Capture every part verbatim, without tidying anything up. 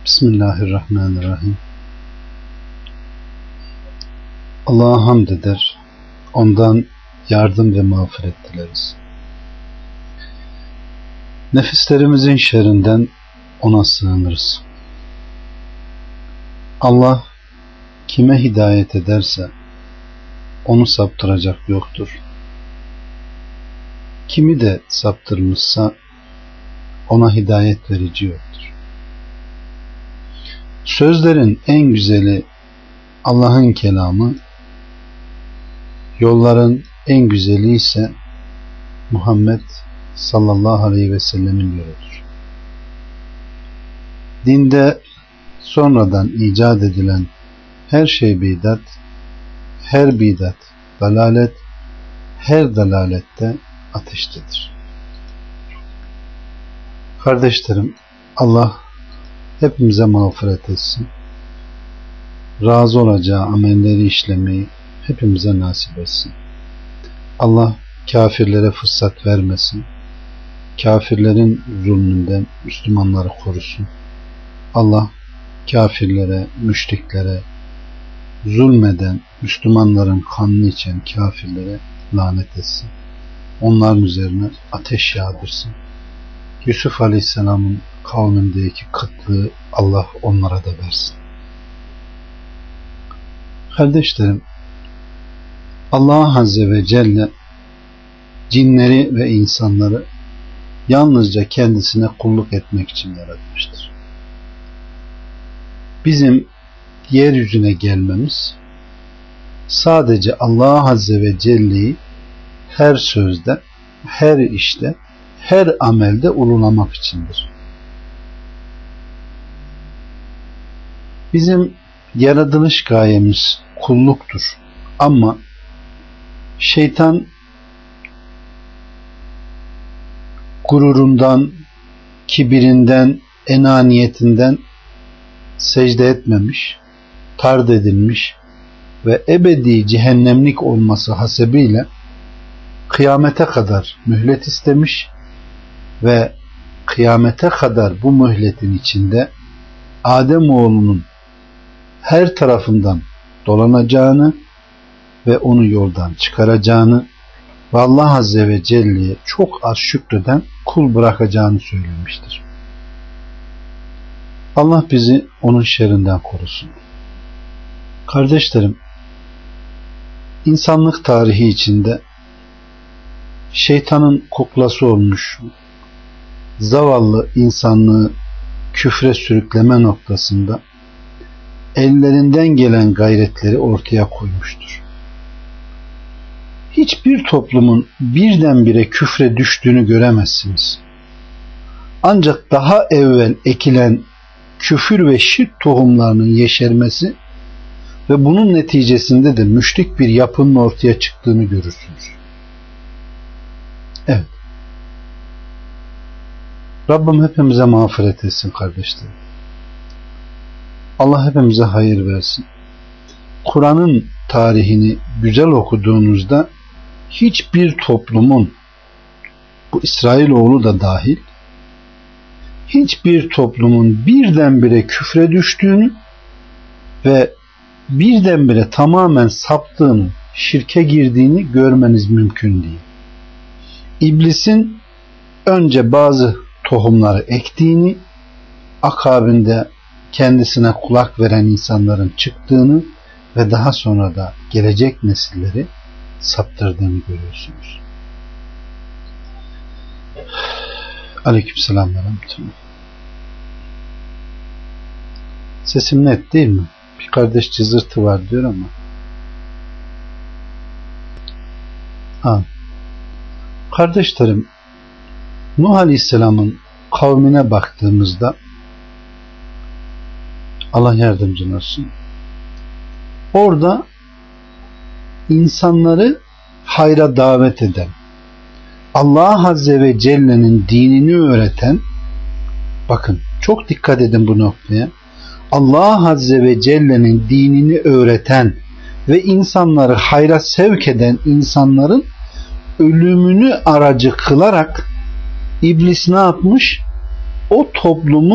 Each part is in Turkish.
Bismillahirrahmanirrahim. Allah'a hamd eder, ondan yardım ve mağfiret dileriz. Nefislerimizin şerrinden ona sığınırız. Allah kime hidayet ederse onu saptıracak yoktur. Kimi de saptırmışsa ona hidayet verici yoktur. Sözlerin en güzeli Allah'ın kelamı, yolların en güzeli ise Muhammed sallallahu aleyhi ve sellemin yoludur. Dinde sonradan icat edilen her şey bidat, her bidat dalalet, her dalalette ateştedir. Kardeşlerim, Allah hepimize mağfiret etsin. Razı olacağı amelleri işlemeyi hepimize nasip etsin. Allah kafirlere fırsat vermesin. Kafirlerin zulmünden Müslümanları korusun. Allah kafirlere, müşriklere, zulmeden Müslümanların kanını içen kafirlere lanet etsin. Onların üzerine ateş yağdırsın. Yusuf Aleyhisselam'ın kavmindeki kıtlığı Allah onlara da versin. Kardeşlerim, Allah Azze ve Celle cinleri ve insanları yalnızca kendisine kulluk etmek için yaratmıştır. Bizim yeryüzüne gelmemiz sadece Allah Azze ve Celle'yi her sözde, her işte, her amelde ululamak içindir. Bizim yaratılış gayemiz kulluktur. Ama şeytan gururundan, kibirinden, enaniyetinden secde etmemiş, tard edilmiş ve ebedi cehennemlik olması hasebiyle kıyamete kadar mühlet istemiş ve kıyamete kadar bu mühletin içinde Ademoğlunun her tarafından dolanacağını ve onu yoldan çıkaracağını ve Allah Azze ve Celle'ye çok az şükreden kul bırakacağını söylemiştir. Allah bizi onun şerrinden korusun. Kardeşlerim, insanlık tarihi içinde şeytanın kuklası olmuş zavallı insanlığı küfre sürükleme noktasında ellerinden gelen gayretleri ortaya koymuştur. Hiçbir toplumun birdenbire küfre düştüğünü göremezsiniz. Ancak daha evvel ekilen küfür ve şirk tohumlarının yeşermesi ve bunun neticesinde de müşrik bir yapının ortaya çıktığını görürsünüz. Evet. Rabbim hepimize mağfiret etsin kardeşlerim. Allah hepimize hayır versin. Kur'an'ın tarihini güzel okuduğunuzda hiçbir toplumun, bu İsrailoğlu da dahil, hiçbir toplumun birdenbire küfre düştüğünü ve birdenbire tamamen saptığını, şirke girdiğini görmeniz mümkün değil. İblisin önce bazı tohumları ektiğini, akabinde kendisine kulak veren insanların çıktığını ve daha sonra da gelecek nesilleri saptırdığını görüyorsunuz. Aleykümselam ve rahmetullah. Sesim net değil mi? Bir kardeş cızırtı var diyor ama. Ha. Kardeşlerim, Nuh Aleyhisselam'ın kavmine baktığımızda Allah yardımcın olsun. Orada insanları hayra davet eden, Allah Azze ve Celle'nin dinini öğreten, bakın çok dikkat edin bu noktaya, Allah Azze ve Celle'nin dinini öğreten ve insanları hayra sevk eden insanların ölümünü aracı kılarak İblis ne yapmış? O toplumu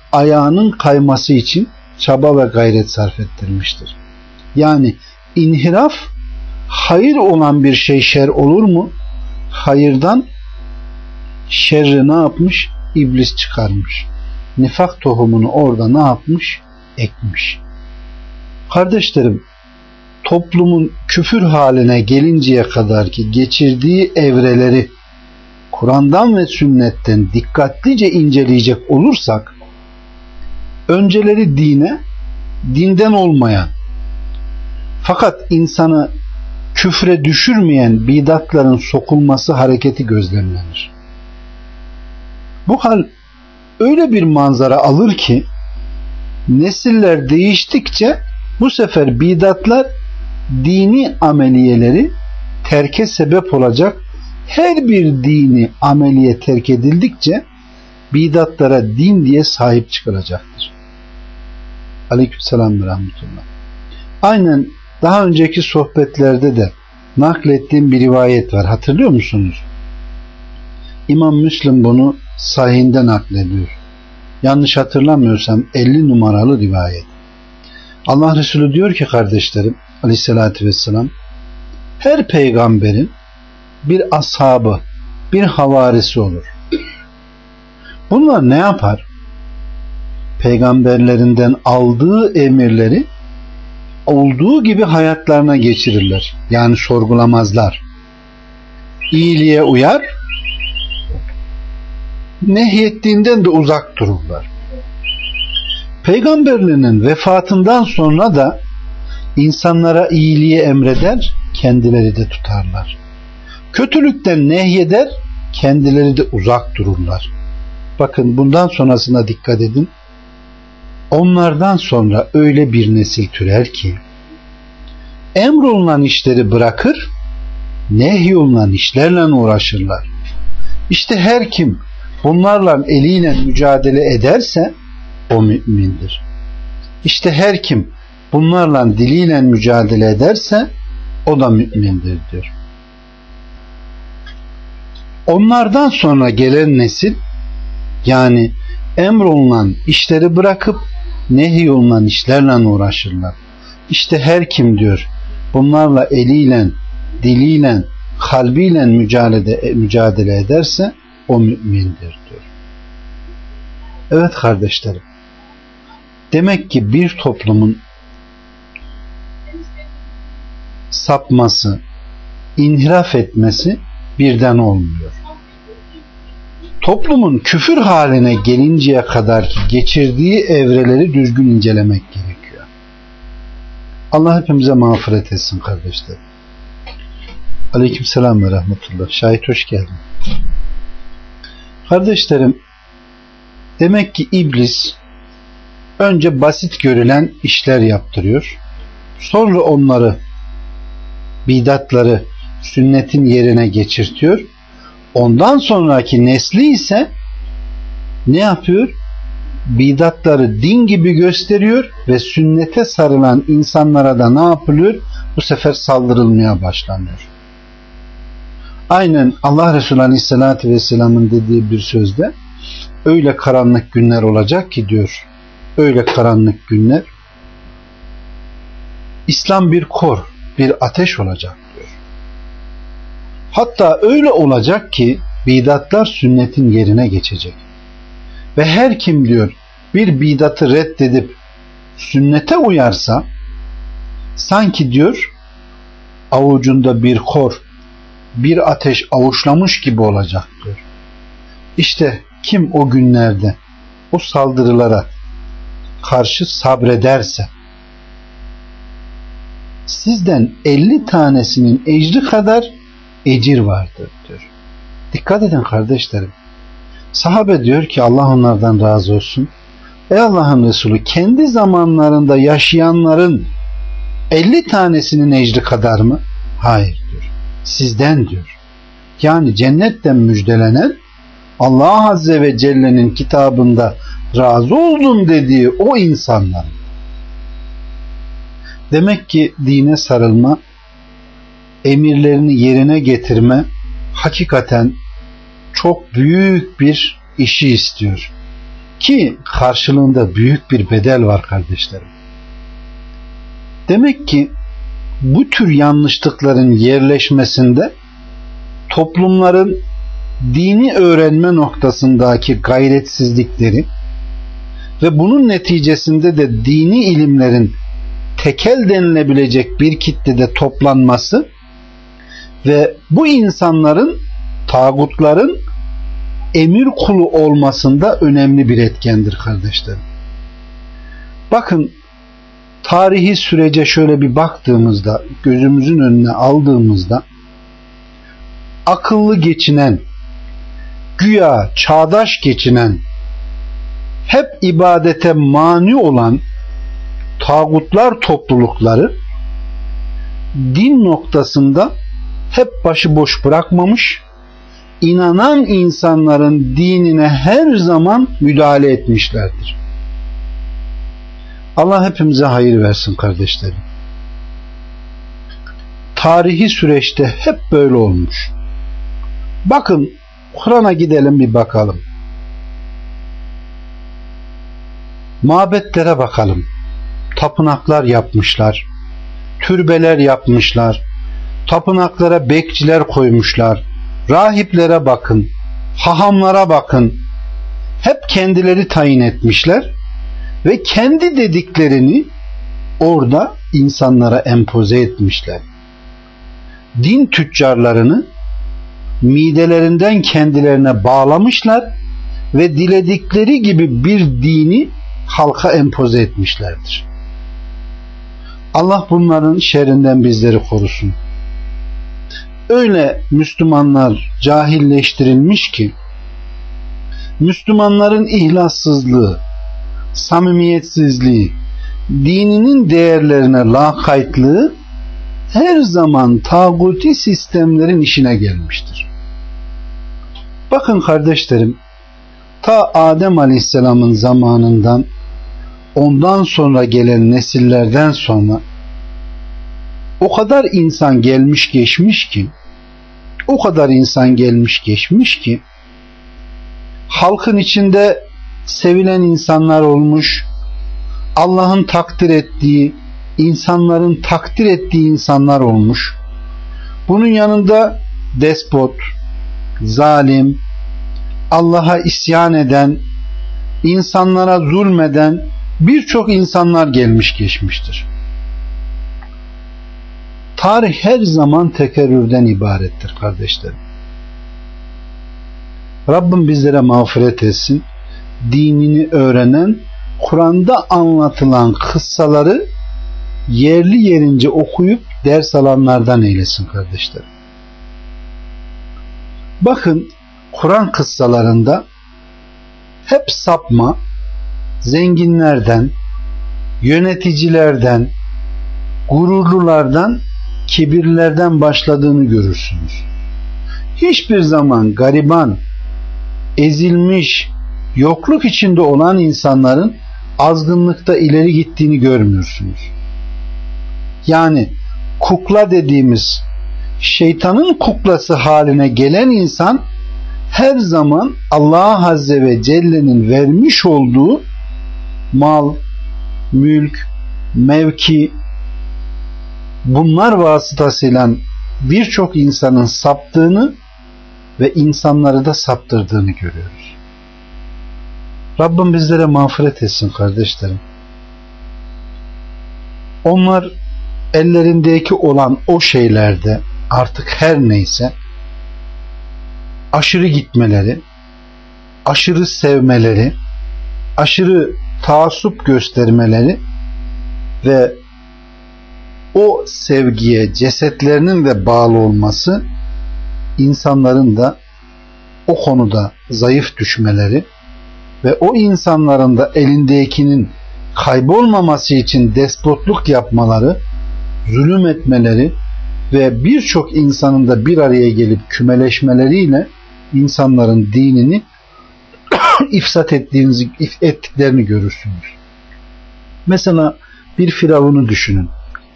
ayağının kayması için çaba ve gayret sarf ettirmiştir. Yani inhiraf, hayır olan bir şey şer olur mu? Hayırdan şerri ne yapmış? İblis çıkarmış. Nifak tohumunu orada ne yapmış? Ekmiş. Kardeşlerim, toplumun küfür haline gelinceye kadar ki geçirdiği evreleri Kur'an'dan ve sünnetten dikkatlice inceleyecek olursak, önceleri dine, dinden olmayan fakat insanı küfre düşürmeyen bidatların sokulması hareketi gözlemlenir. Bu hal öyle bir manzara alır ki nesiller değiştikçe bu sefer bidatlar dini ameliyeleri terke sebep olacak. Her bir dini ameliye terk edildikçe bidatlara din diye sahip çıkılacaktır. Aleykümselam ve rahmetullah. Aynen daha önceki sohbetlerde de naklettiğim bir rivayet var. Hatırlıyor musunuz? İmam Müslim bunu sahihinde naklediyor. Yanlış hatırlamıyorsam elli numaralı rivayet. Allah Resulü diyor ki kardeşlerim, aleyhissalatü vesselam, her peygamberin bir ashabı, bir havarisi olur. Bunlar ne yapar? Peygamberlerinden aldığı emirleri olduğu gibi hayatlarına geçirirler. Yani sorgulamazlar. İyiliğe uyar, nehyettiğinden de uzak dururlar. Peygamberlerinin vefatından sonra da insanlara iyiliği emreder, kendileri de tutarlar. Kötülükten nehyeder, kendileri de uzak dururlar. Bakın bundan sonrasına dikkat edin. Onlardan sonra öyle bir nesil türer ki emrolunan işleri bırakır, nehyolunan işlerle uğraşırlar. İşte her kim bunlarla eliyle mücadele ederse o mümindir. İşte her kim bunlarla diliyle mücadele ederse o da mümindir diyor. Onlardan sonra gelen nesil, yani emrolunan işleri bırakıp nehyolunan işlerle uğraşırlar. İşte her kim diyor bunlarla eliyle, diliyle, kalbiyle mücadele, mücadele ederse o mümindir diyor. Evet kardeşlerim, demek ki bir toplumun sapması, inhiraf etmesi birden olmuyor. Toplumun küfür haline gelinceye kadar ki geçirdiği evreleri düzgün incelemek gerekiyor. Allah hepimize mağfiret etsin kardeşler. Aleykümselam ve rahmetullah. Şahit hoş geldin. Kardeşlerim, demek ki iblis önce basit görülen işler yaptırıyor. Sonra onları, bidatları sünnetin yerine geçirtiyor. Ondan sonraki nesli ise ne yapıyor? Bidatları din gibi gösteriyor ve sünnete sarılan insanlara da ne yapılıyor? Bu sefer saldırılmaya başlanıyor. Aynen Allah Resulü Aleyhisselatü Vesselam'ın dediği bir sözde, öyle karanlık günler olacak ki diyor, öyle karanlık günler, İslam bir kor, bir ateş olacak diyor. Hatta öyle olacak ki bidatlar sünnetin yerine geçecek. Ve her kim diyor bir bidatı reddedip sünnete uyarsa, sanki diyor avucunda bir kor, bir ateş avuçlamış gibi olacak diyor. İşte kim o günlerde o saldırılara karşı sabrederse sizden elli tanesinin ecri kadar ecir vardır diyor. Dikkat edin kardeşlerim. Sahabe diyor ki Allah onlardan razı olsun. Ey Allah'ın Resulü, kendi zamanlarında yaşayanların elli tanesinin ecri kadar mı? Hayır diyor. Sizden diyor. Yani cennetten müjdelenen, Allah Azze ve Celle'nin kitabında razı oldum dediği o insanlar. Demek ki dine sarılma, emirlerini yerine getirme hakikaten çok büyük bir işi istiyor. Ki karşılığında büyük bir bedel var kardeşlerim. Demek ki bu tür yanlışlıkların yerleşmesinde toplumların dini öğrenme noktasındaki gayretsizlikleri ve bunun neticesinde de dini ilimlerin tekel denilebilecek bir kitlede toplanması ve bu insanların tağutların emir kulu olmasında önemli bir etkendir kardeşlerim. Bakın, tarihi sürece şöyle bir baktığımızda, gözümüzün önüne aldığımızda akıllı geçinen, güya çağdaş geçinen, hep ibadete mani olan tağutlar toplulukları din noktasında hep başıboş bırakmamış, inanan insanların dinine her zaman müdahale etmişlerdir. Allah hepimize hayır versin kardeşlerim. Tarihi süreçte hep böyle olmuş. Bakın, Kur'an'a gidelim bir bakalım. Mabetlere bakalım. Tapınaklar yapmışlar. Türbeler yapmışlar. Tapınaklara bekçiler koymuşlar. Rahiplere bakın. Hahamlara bakın. Hep kendileri tayin etmişler ve kendi dediklerini orada insanlara empoze etmişler. Din tüccarlarını midelerinden kendilerine bağlamışlar ve diledikleri gibi bir dini halka empoze etmişlerdir. Allah bunların şerrinden bizleri korusun. Öyle Müslümanlar cahilleştirilmiş ki Müslümanların ihlassızlığı, samimiyetsizliği, dininin değerlerine lakaytlığı her zaman tağuti sistemlerin işine gelmiştir. Bakın kardeşlerim, ta Adem Aleyhisselam'ın zamanından ondan sonra gelen nesillerden sonra o kadar insan gelmiş geçmiş ki o kadar insan gelmiş geçmiş ki halkın içinde sevilen insanlar olmuş, Allah'ın takdir ettiği, insanların takdir ettiği insanlar olmuş. Bunun yanında despot, zalim, Allah'a isyan eden, insanlara zulmeden birçok insanlar gelmiş geçmiştir. Tarih her zaman tekerrürden ibarettir kardeşlerim. Rabbim bizlere mağfiret etsin. Dinini öğrenen, Kur'an'da anlatılan kıssaları yerli yerince okuyup ders alanlardan eylesin kardeşlerim. Bakın, Kur'an kıssalarında hep sapma, zenginlerden, yöneticilerden, gururlulardan, kibirlerden başladığını görürsünüz. Hiçbir zaman gariban, ezilmiş, yokluk içinde olan insanların azgınlıkta ileri gittiğini görmüyorsunuz. Yani kukla dediğimiz şeytanın kuklası haline gelen insan her zaman Allah Azze ve Celle'nin vermiş olduğu mal, mülk, mevki, bunlar vasıtasıyla birçok insanın saptığını ve insanları da saptırdığını görüyoruz. Rabbim bizlere mağfiret etsin kardeşlerim. Onlar ellerindeki olan o şeylerde artık her neyse aşırı gitmeleri, aşırı sevmeleri, aşırı taassup göstermeleri ve o sevgiye cesetlerinin de bağlı olması, insanların da o konuda zayıf düşmeleri ve o insanların da elindekinin kaybolmaması için despotluk yapmaları, zulüm etmeleri ve birçok insanın da bir araya gelip kümeleşmeleriyle insanların dinini ifsat ettiğinizi, ettiklerini görürsünüz. Mesela bir Firavun'u düşünün.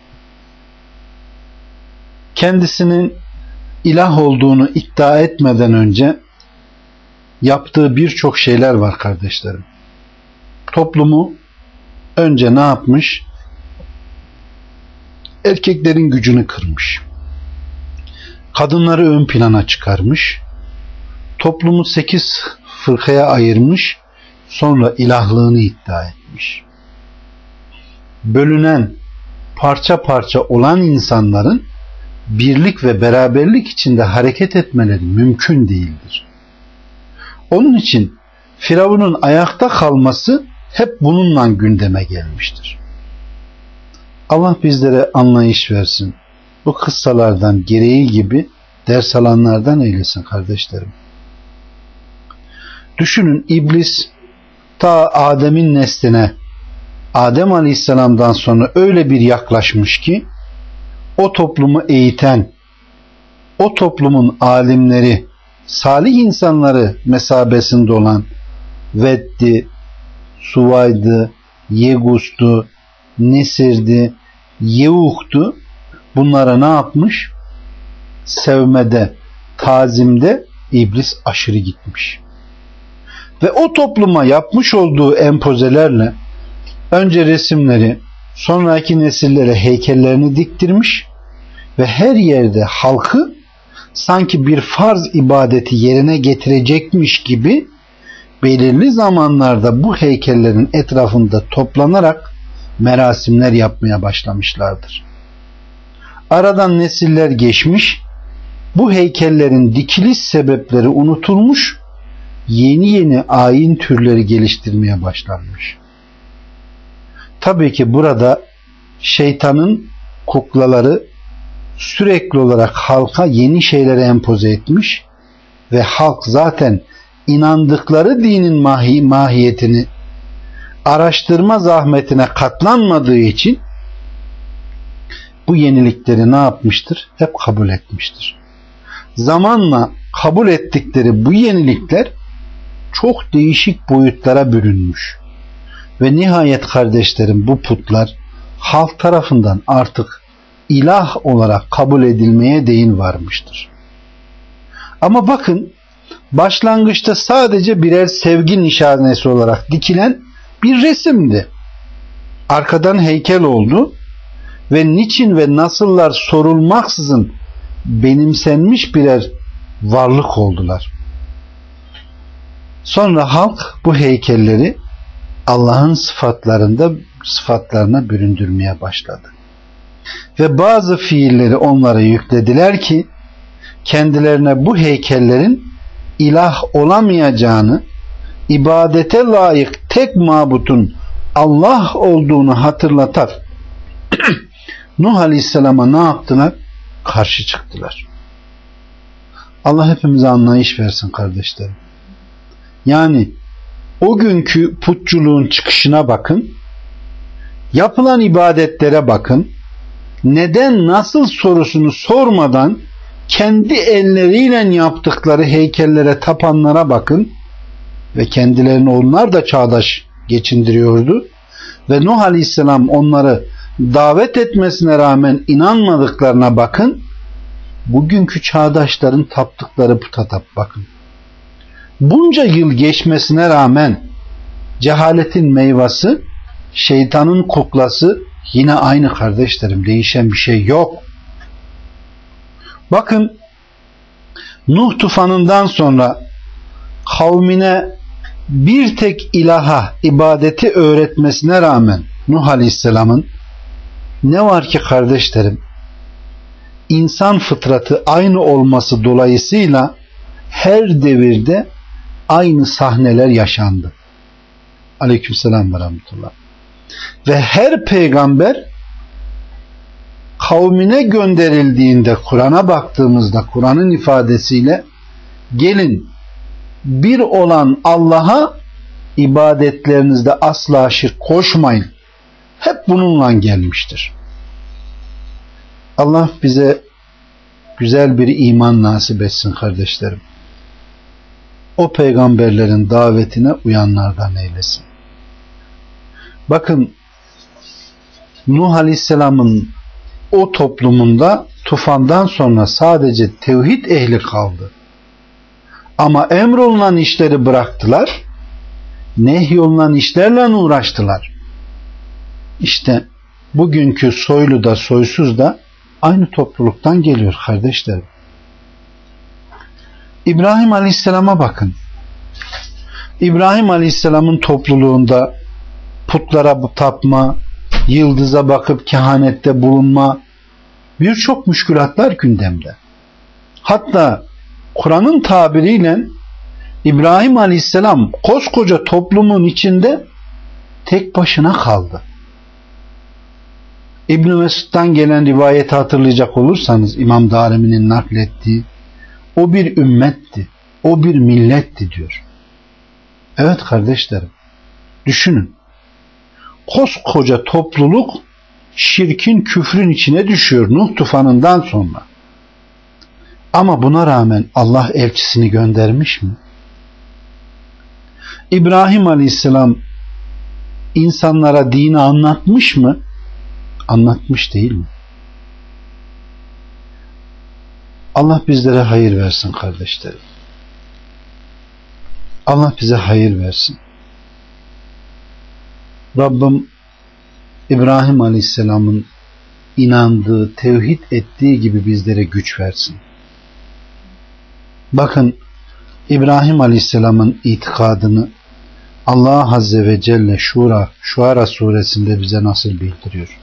Kendisinin ilah olduğunu iddia etmeden önce yaptığı birçok şeyler var kardeşlerim. toplumu önce ne yapmış? Erkeklerin gücünü kırmış. Kadınları ön plana çıkarmış. Toplumu sekiz fırkaya ayırmış. Sonra ilahlığını iddia etmiş. Bölünen, parça parça olan insanların birlik ve beraberlik içinde hareket etmeleri mümkün değildir. Onun için Firavun'un ayakta kalması hep bununla gündeme gelmiştir. Allah bizlere anlayış versin. Bu kıssalardan gereği gibi ders alanlardan eylesin kardeşlerim. Düşünün, iblis ta Adem'in nesline, Adem Aleyhisselam'dan sonra öyle bir yaklaşmış ki o toplumu eğiten, o toplumun alimleri, salih insanları mesabesinde olan Veddi, Suvaydı, Yegus'tu, Nesir'di, Yevuk'tu, bunlara ne yapmış? Sevmede, tazimde iblis aşırı gitmiş. Ve o topluma yapmış olduğu empozelerle önce resimleri, sonraki nesillere heykellerini diktirmiş ve her yerde halkı sanki bir farz ibadeti yerine getirecekmiş gibi belirli zamanlarda bu heykellerin etrafında toplanarak merasimler yapmaya başlamışlardır. Aradan nesiller geçmiş, bu heykellerin dikiliş sebepleri unutulmuş, yeni yeni ayin türleri geliştirmeye başlanmış. Tabii ki burada şeytanın kuklaları sürekli olarak halka yeni şeyleri empoze etmiş ve halk zaten inandıkları dinin mahi, mahiyetini araştırma zahmetine katlanmadığı için bu yenilikleri ne yapmıştır? Hep kabul etmiştir. Zamanla kabul ettikleri bu yenilikler çok değişik boyutlara bürünmüş. Ve nihayet kardeşlerim, bu putlar halk tarafından artık ilah olarak kabul edilmeye değin varmıştır. Ama bakın, başlangıçta sadece birer sevgi nişanesi olarak dikilen bir resimdi. Arkadan heykel oldu ve niçin ve nasıllar sorulmaksızın benimsenmiş birer varlık oldular. Sonra halk bu heykelleri Allah'ın sıfatlarında sıfatlarına büründürmeye başladı. Ve bazı fiilleri onlara yüklediler ki kendilerine bu heykellerin ilah olamayacağını, ibadete layık tek mabutun Allah olduğunu hatırlatar. Nuh Aleyhisselam'a ne yaptılar? Karşı çıktılar. Allah hepimize anlayış versin kardeşlerim. Yani o günkü putçuluğun çıkışına bakın, yapılan ibadetlere bakın, neden nasıl sorusunu sormadan kendi elleriyle yaptıkları heykellere tapanlara bakın ve kendilerini onlar da çağdaş geçindiriyordu ve Nuh Aleyhisselam onları davet etmesine rağmen inanmadıklarına bakın, bugünkü çağdaşların taptıkları puta tap bakın. Bunca yıl geçmesine rağmen cehaletin meyvesi, şeytanın kuklası yine aynı kardeşlerim, değişen bir şey yok. Bakın, Nuh tufanından sonra kavmine bir tek ilaha ibadeti öğretmesine rağmen Nuh Aleyhisselam'ın ne var ki kardeşlerim, insan fıtratı aynı olması dolayısıyla her devirde aynı sahneler yaşandı. Aleykümselam ve rahmetullah. Ve her peygamber kavmine gönderildiğinde, Kur'an'a baktığımızda Kur'an'ın ifadesiyle gelin bir olan Allah'a ibadetlerinizde asla şirk koşmayın, hep bununla gelmiştir. Allah bize güzel bir iman nasip etsin kardeşlerim. O peygamberlerin davetine uyanlardan eylesin. Bakın, Nuh Aleyhisselam'ın o toplumunda tufandan sonra sadece tevhid ehli kaldı. Ama emrolunan işleri bıraktılar. nehyolunan işlerle uğraştılar. İşte bugünkü soylu da soysuz da aynı topluluktan geliyor kardeşlerim. İbrahim Aleyhisselam'a bakın. İbrahim Aleyhisselam'ın topluluğunda putlara tapma, yıldıza bakıp kehanette bulunma, birçok müşkülatlar gündemde. Hatta Kur'an'ın tabiriyle İbrahim Aleyhisselam koskoca toplumun içinde tek başına kaldı. İbn-i Mesud'dan gelen rivayeti hatırlayacak olursanız İmam Darimi'nin naklettiği, o bir ümmetti, o bir milletti diyor. Evet kardeşlerim, düşünün. Koskoca topluluk şirkin, küfrün içine düşüyor Nuh tufanından sonra. Ama buna rağmen Allah elçisini göndermiş mi? İbrahim Aleyhisselam insanlara dini anlatmış mı? Anlatmış değil mi? Allah bizlere hayır versin kardeşlerim. Allah bize hayır versin. Rabbim İbrahim Aleyhisselam'ın inandığı, tevhid ettiği gibi bizlere güç versin. Bakın İbrahim Aleyhisselam'ın itikadını Allah Azze ve Celle Şura, Şuara suresinde bize nasıl bildiriyor?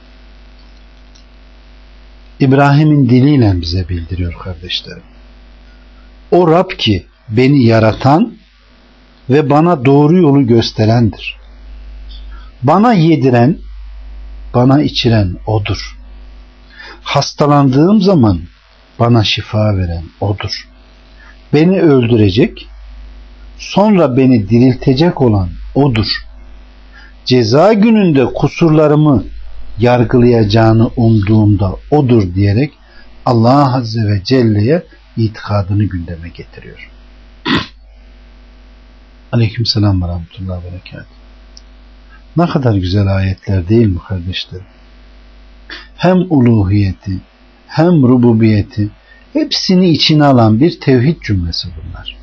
İbrahim'in diliyle bize bildiriyor kardeşlerim. O Rab ki beni yaratan ve bana doğru yolu gösterendir. Bana yediren, bana içiren O'dur. Hastalandığım zaman bana şifa veren O'dur. Beni öldürecek, sonra beni diriltecek olan O'dur. Ceza gününde kusurlarımı yargılayacağını umduğumda O'dur diyerek Allah Azze ve Celle'ye itikadını gündeme getiriyor. Aleykümselam ve rahmetullahi ve berekatuhu. Ne kadar güzel ayetler değil mi kardeşlerim? Hem uluhiyeti hem rububiyeti hepsini içine alan bir tevhid cümlesi bunlar.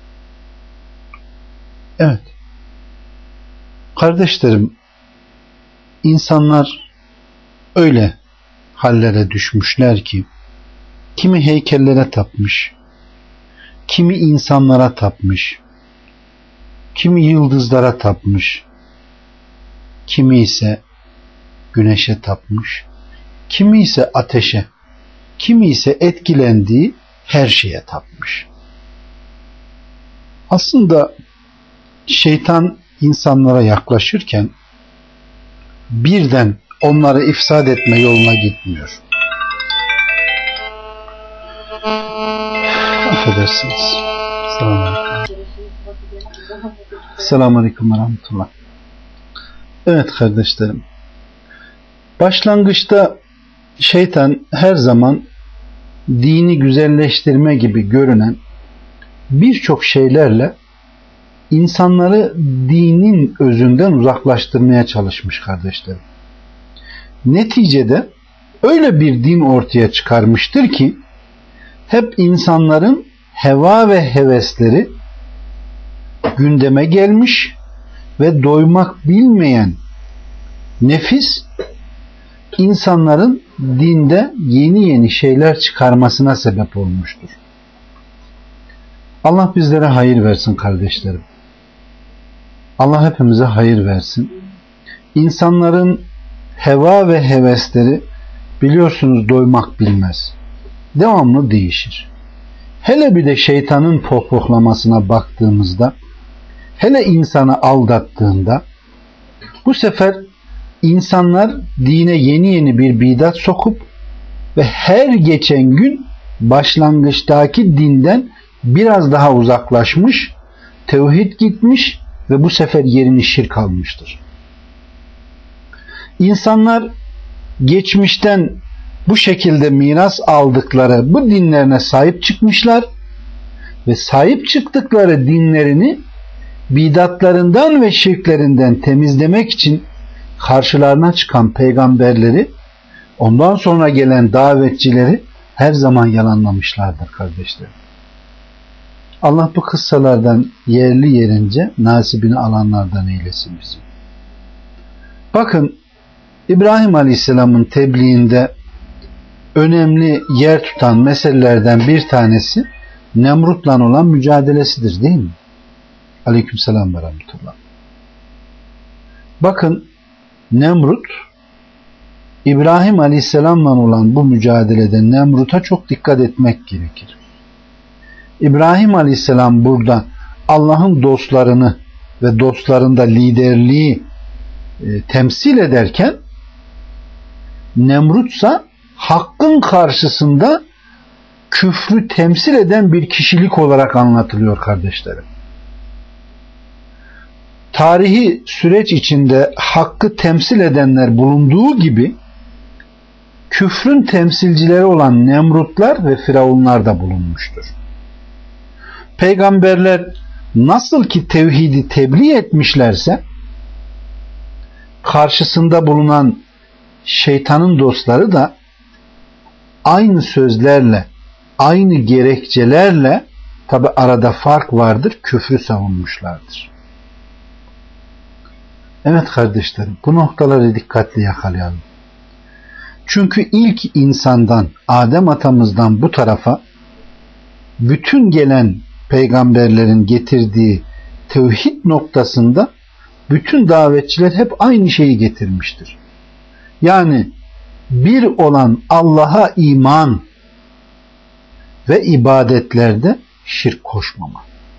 Evet. Kardeşlerim, insanlar öyle hallere düşmüşler ki kimi heykellere tapmış, kimi insanlara tapmış, kimi yıldızlara tapmış, kimi ise güneşe tapmış, kimi ise ateşe, kimi ise etkilendiği her şeye tapmış. Aslında şeytan insanlara yaklaşırken birden onları ifsad etme yoluna gitmiyor. Affedersiniz. Selamünaleyküm. Selamünaleyküm ve rahmetullah. Evet kardeşlerim. Başlangıçta şeytan her zaman dini güzelleştirme gibi görünen birçok şeylerle insanları dinin özünden uzaklaştırmaya çalışmış kardeşlerim. Neticede öyle bir din ortaya çıkarmıştır ki hep insanların heva ve hevesleri gündeme gelmiş ve doymak bilmeyen nefis insanların dinde yeni yeni şeyler çıkarmasına sebep olmuştur. Allah bizlere hayır versin kardeşlerim. Allah hepimize hayır versin. İnsanların heva ve hevesleri biliyorsunuz doymak bilmez. Devamlı değişir. Hele bir de şeytanın pohpohlamasına baktığımızda, hele insanı aldattığında bu sefer insanlar dine yeni yeni bir bidat sokup ve her geçen gün başlangıçtaki dinden biraz daha uzaklaşmış, tevhid gitmiş ve bu sefer yerini şirk almıştır. İnsanlar geçmişten bu şekilde miras aldıkları bu dinlerine sahip çıkmışlar ve sahip çıktıkları dinlerini bidatlarından ve şirklerinden temizlemek için karşılarına çıkan peygamberleri, ondan sonra gelen davetçileri her zaman yalanlamışlardır kardeşlerim. Allah bu kıssalardan yerli yerince nasibini alanlardan eylesin bizi. Bakın, İbrahim Aleyhisselam'ın tebliğinde önemli yer tutan meselelerden bir tanesi Nemrut'la olan mücadelesidir, değil mi? Aleykümselam ve rahmetullah. Bakın, Nemrut, İbrahim Aleyhisselam'la olan bu mücadelede Nemrut'a çok dikkat etmek gerekir. İbrahim Aleyhisselam burada Allah'ın dostlarını ve dostlarında liderliği e, temsil ederken, Nemrut'sa hakkın karşısında küfrü temsil eden bir kişilik olarak anlatılıyor kardeşlerim. Tarihi süreç içinde hakkı temsil edenler bulunduğu gibi küfrün temsilcileri olan Nemrutlar ve Firavunlar da bulunmuştur. Peygamberler nasıl ki tevhidi tebliğ etmişlerse, karşısında bulunan şeytanın dostları da aynı sözlerle, aynı gerekçelerle, tabi arada fark vardır, küfrü savunmuşlardır. Evet kardeşlerim, bu noktaları dikkatli yakalayalım. Çünkü ilk insandan, Adem atamızdan bu tarafa bütün gelen peygamberlerin getirdiği tevhid noktasında bütün davetçiler hep aynı şeyi getirmiştir. Yani bir olan Allah'a iman ve ibadetlerde şirk koşmama.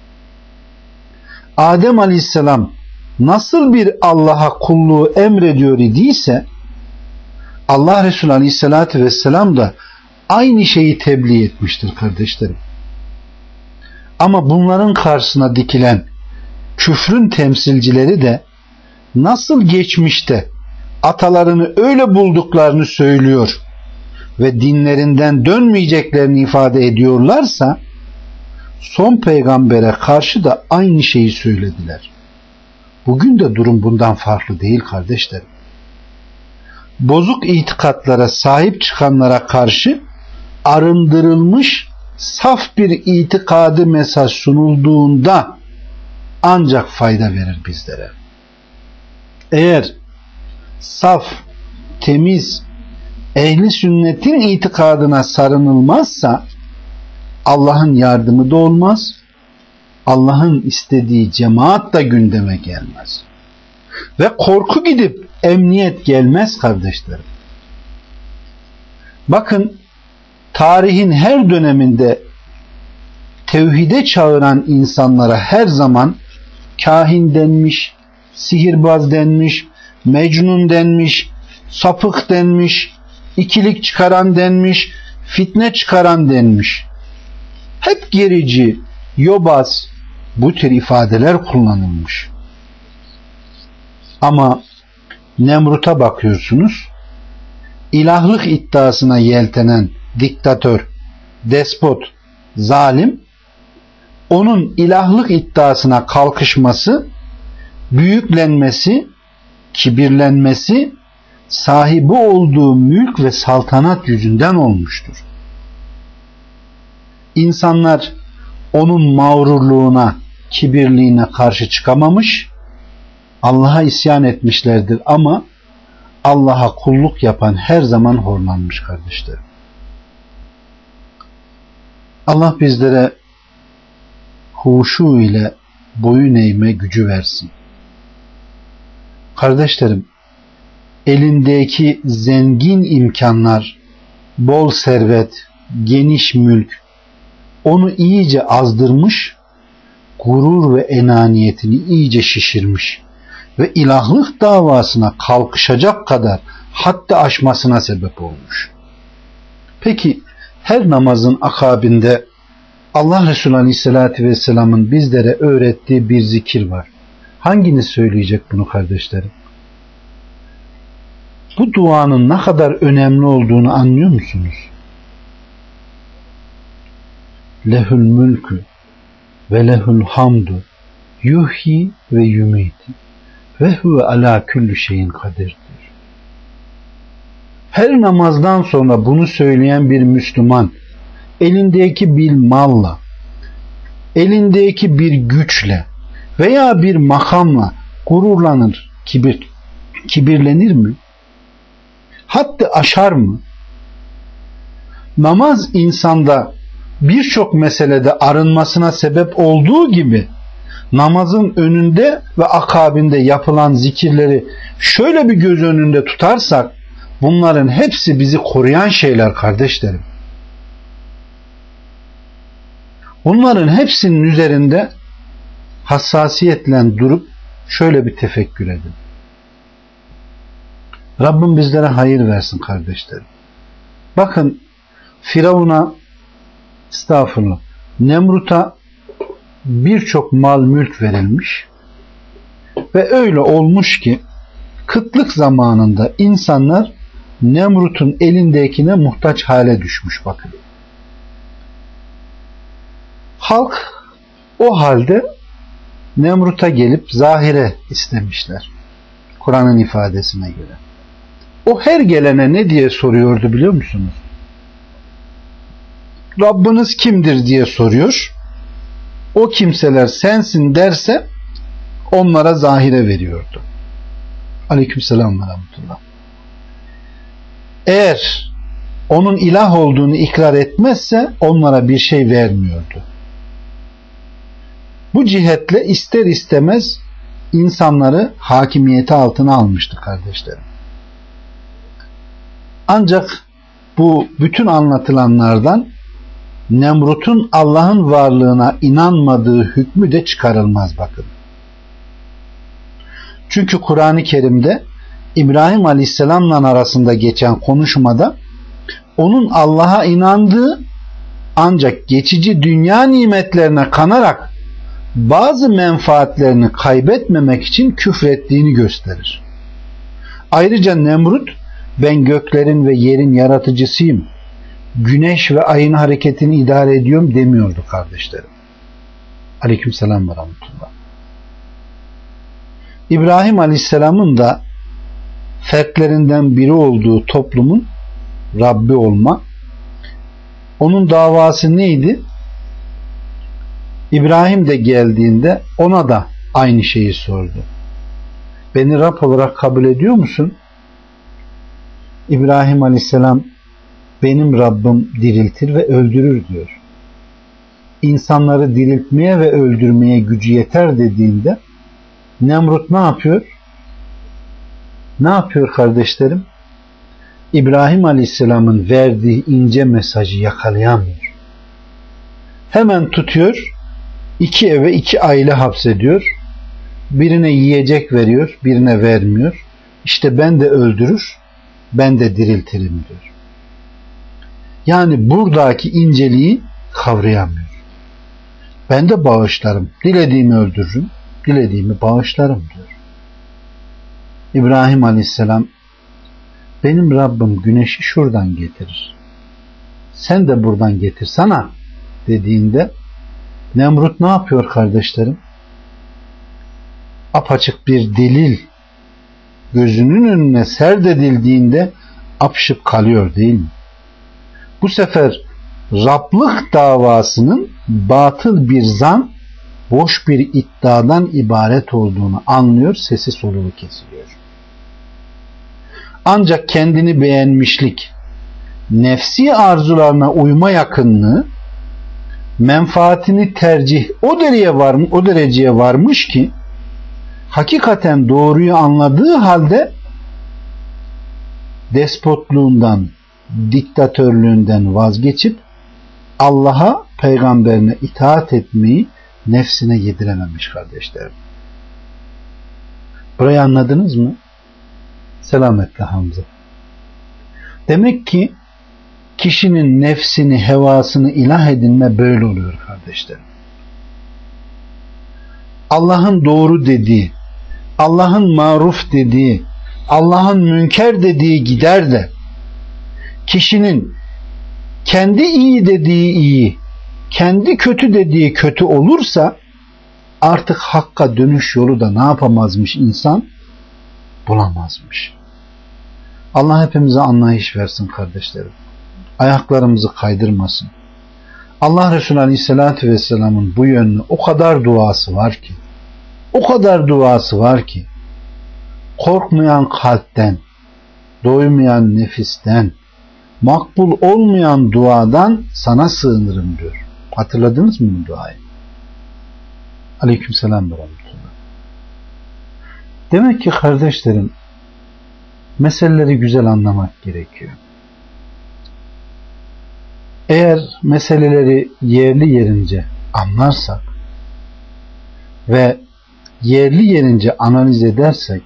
Adem Aleyhisselam nasıl bir Allah'a kulluğu emrediyor idiyse, Allah Resulü Aleyhisselatü Vesselam da aynı şeyi tebliğ etmiştir kardeşlerim. Ama bunların karşısına dikilen küfrün temsilcileri de nasıl geçmişte atalarını öyle bulduklarını söylüyor ve dinlerinden dönmeyeceklerini ifade ediyorlarsa, son peygambere karşı da aynı şeyi söylediler. Bugün de durum bundan farklı değil kardeşlerim. Bozuk itikatlara sahip çıkanlara karşı arındırılmış saf bir itikadı mesaj sunulduğunda ancak fayda verir bizlere. Eğer saf, temiz, ehli sünnetin itikadına sarınılmazsa Allah'ın yardımı da olmaz, Allah'ın istediği cemaat da gündeme gelmez. Ve korku gidip emniyet gelmez kardeşlerim. Bakın, tarihin her döneminde tevhide çağıran insanlara her zaman kahin denmiş, sihirbaz denmiş, mecnun denmiş, sapık denmiş, ikilik çıkaran denmiş, fitne çıkaran denmiş. Hep gerici, yobaz, bu tür ifadeler kullanılmış. Ama Nemrut'a bakıyorsunuz, ilahlık iddiasına yeltenen diktatör, despot, zalim, onun ilahlık iddiasına kalkışması, büyüklenmesi, kibirlenmesi, sahibi olduğu mülk ve saltanat yüzünden olmuştur. İnsanlar onun mağrurluğuna, kibirliğine karşı çıkamamış, Allah'a isyan etmişlerdir ama Allah'a kulluk yapan her zaman horlanmış kardeşlerim. Allah bizlere huşu ile boyun eğme gücü versin. Kardeşlerim, elindeki zengin imkanlar, bol servet, geniş mülk onu iyice azdırmış, gurur ve enaniyetini iyice şişirmiş ve ilahlık davasına kalkışacak kadar hatta aşmasına sebep olmuş. Peki her namazın akabinde Allah Resulü Aleyhisselatü Vesselam'ın bizlere öğrettiği bir zikir var. Hanginiz söyleyecek bunu kardeşlerim? Bu duanın ne kadar önemli olduğunu anlıyor musunuz? Lehül mülkü ve lehül hamdu yuhyi ve yumiti ve huve ala kulli şeyin kadirdir. Her namazdan sonra bunu söyleyen bir Müslüman elindeki bir malla elindeki bir güçle veya bir makamla gururlanır, kibir, kibirlenir mi? Haddi aşar mı? Namaz insanda birçok meselede arınmasına sebep olduğu gibi namazın önünde ve akabinde yapılan zikirleri şöyle bir göz önünde tutarsak bunların hepsi bizi koruyan şeyler kardeşlerim. Bunların hepsinin üzerinde hassasiyetle durup şöyle bir tefekkür edin. Rabbim bizlere hayır versin kardeşlerim. Bakın Firavun'a, estağfurullah, Nemrut'a birçok mal mülk verilmiş ve öyle olmuş ki kıtlık zamanında insanlar Nemrut'un elindekine muhtaç hale düşmüş bakın. Halk o halde Nemrut'a gelip zahire istemişler. Kur'an'ın ifadesine göre. O her gelene ne diye soruyordu biliyor musunuz? Rabbiniz kimdir diye soruyor. O kimseler sensin derse onlara zahire veriyordu. Aleykümselam ve rahmetullah. Eğer onun ilah olduğunu ikrar etmezse onlara bir şey vermiyordu. Bu cihetle ister istemez insanları hakimiyeti altına almıştı kardeşlerim. Ancak bu bütün anlatılanlardan Nemrut'un Allah'ın varlığına inanmadığı hükmü de çıkarılmaz bakın. Çünkü Kur'an-ı Kerim'de İbrahim Aleyhisselam'la arasında geçen konuşmada onun Allah'a inandığı ancak geçici dünya nimetlerine kanarak bazı menfaatlerini kaybetmemek için küfrettiğini gösterir. Ayrıca Nemrut ben göklerin ve yerin yaratıcısıyım, güneş ve ayın hareketini idare ediyorum demiyordu kardeşlerim. Aleykümselam ve rahmetullah. İbrahim Aleyhisselam'ın da fertlerinden biri olduğu toplumun Rabbi olma. Onun davası neydi? İbrahim de geldiğinde ona da aynı şeyi sordu. Beni Rab olarak kabul ediyor musun? İbrahim Aleyhisselam benim Rabbim diriltir ve öldürür diyor. İnsanları diriltmeye ve öldürmeye gücü yeter dediğinde Nemrut ne yapıyor? Ne yapıyor kardeşlerim? İbrahim Aleyhisselam'ın verdiği ince mesajı yakalayamıyor. Hemen tutuyor, iki eve iki aile hapsediyor. Birine yiyecek veriyor, birine vermiyor. İşte ben de öldürür, ben de diriltirim diyor. Yani buradaki inceliği kavrayamıyor. Ben de bağışlarım, dilediğimi öldürürüm, dilediğimi bağışlarım diyor. İbrahim Aleyhisselam benim Rabbim güneşi şuradan getirir. Sen de buradan getirsana dediğinde Nemrut ne yapıyor kardeşlerim? Apaçık bir delil gözünün önüne serdedildiğinde apışıp kalıyor değil mi? Bu sefer Rablık davasının batıl bir zan, boş bir iddiadan ibaret olduğunu anlıyor, sesi soluğu kesiliyor. Ancak kendini beğenmişlik, nefsi arzularına uyma yakınlığı, menfaatini tercih o dereceye varmış, o dereceye varmış ki hakikaten doğruyu anladığı halde despotluğundan, diktatörlüğünden vazgeçip Allah'a, peygamberine itaat etmeyi nefsine yedirememiş kardeşlerim. Burayı anladınız mı? Selametle Hamza. Demek ki kişinin nefsini, hevasını ilah edinme böyle oluyor kardeşlerim. Allah'ın doğru dediği, Allah'ın maruf dediği, Allah'ın münker dediği gider de kişinin kendi iyi dediği iyi, kendi kötü dediği kötü olursa artık hakka dönüş yolu da ne yapamazmış insan? Bulamazmış. Allah hepimize anlayış versin kardeşlerim. Ayaklarımızı kaydırmasın. Allah Resulü Aleyhisselatü Vesselam'ın bu yönlü o kadar duası var ki, o kadar duası var ki, korkmayan kalpten, doymayan nefisten, makbul olmayan duadan sana sığınırım diyor. Hatırladınız mı bu duayı? Aleykümselam ve rahmetullah. Demek ki kardeşlerim, meseleleri güzel anlamak gerekiyor. Eğer meseleleri yerli yerince anlarsak ve yerli yerince analiz edersek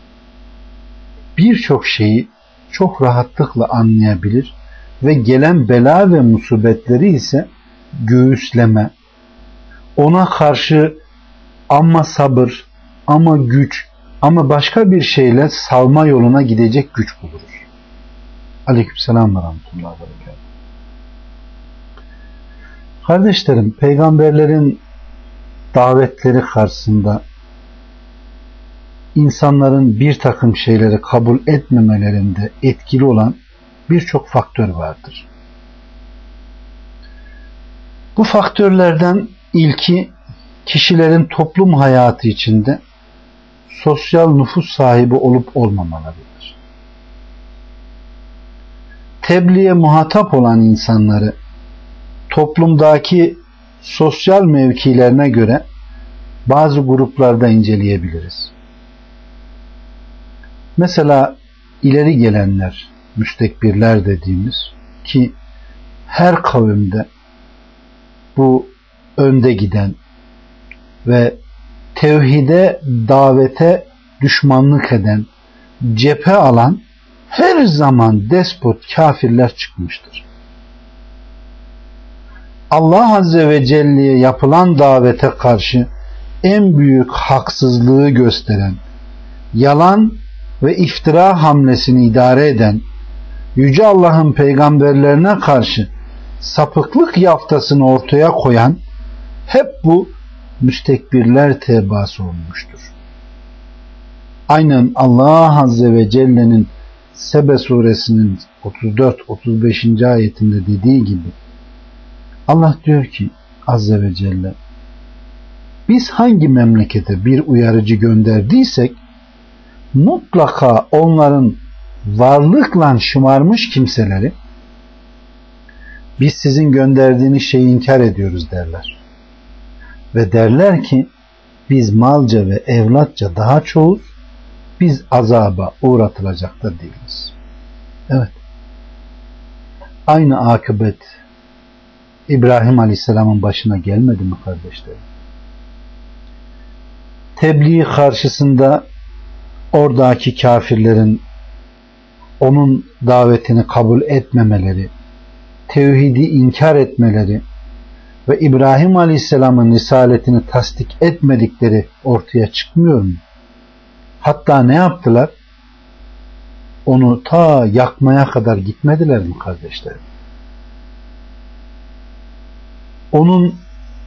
birçok şeyi çok rahatlıkla anlayabilir ve gelen bela ve musibetleri ise göğüsleme, ona karşı ama sabır, ama güç, ama başka bir şeyle savma yoluna gidecek güç buluruz. Aleykümselam ve rahmetullahi ve berekatuhu. Kardeşlerim, peygamberlerin davetleri karşısında insanların bir takım şeyleri kabul etmemelerinde etkili olan birçok faktör vardır. Bu faktörlerden ilki kişilerin toplum hayatı içinde sosyal nüfus sahibi olup olmamalarıdır. Tebliğe muhatap olan insanları toplumdaki sosyal mevkilerine göre bazı gruplarda inceleyebiliriz. Mesela ileri gelenler, müstekbirler dediğimiz, ki her kavimde bu önde giden ve tevhide, davete düşmanlık eden, cephe alan her zaman despot kafirler çıkmıştır. Allah Azze ve Celle'ye yapılan davete karşı en büyük haksızlığı gösteren, yalan ve iftira hamlesini idare eden, Yüce Allah'ın peygamberlerine karşı sapıklık yaftasını ortaya koyan hep bu müstekbirler tebaası olmuştur. Aynen Allah Azze ve Celle'nin Sebe suresinin otuz dört otuz beşinci ayetinde dediği gibi, Allah diyor ki Azze ve Celle, biz hangi memlekete bir uyarıcı gönderdiysek mutlaka onların varlıkla şımarmış kimseleri biz sizin gönderdiğiniz şeyi inkar ediyoruz derler. Ve derler ki biz malca ve evlatça daha çoğuz, biz azaba uğratılacak da değiliz. Evet. Aynı akıbet İbrahim Aleyhisselam'ın başına gelmedi mi kardeşlerim? Tebliğ karşısında oradaki kafirlerin onun davetini kabul etmemeleri, tevhidi inkar etmeleri ve İbrahim Aleyhisselam'ın risaletini tasdik etmedikleri ortaya çıkmıyor mu? Hatta ne yaptılar? Onu ta yakmaya kadar gitmediler mi kardeşlerim? Onun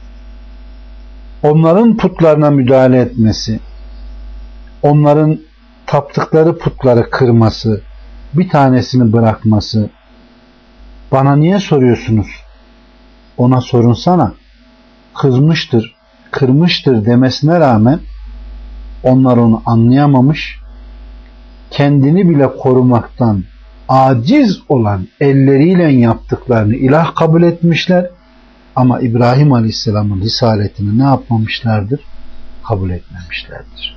onların putlarına müdahale etmesi, onların taptıkları putları kırması, bir tanesini bırakması, bana niye soruyorsunuz? Ona sorunsana. Kızmıştır, kırmıştır demesine rağmen onlar onu anlayamamış, kendini bile korumaktan aciz olan elleriyle yaptıklarını ilah kabul etmişler ama İbrahim Aleyhisselam'ın risaletini ne yapmamışlardır? Kabul etmemişlerdir.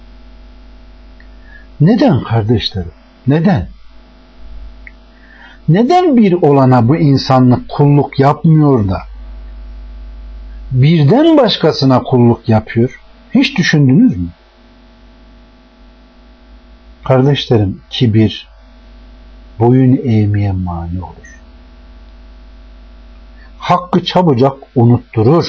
Neden kardeşlerim? Neden? Neden bir olana bu insanlık kulluk yapmıyor da birden başkasına kulluk yapıyor? Hiç düşündünüz mü? Kardeşlerim, kibir boyun eğmeye mani olur. Hakkı çabucak unutturur.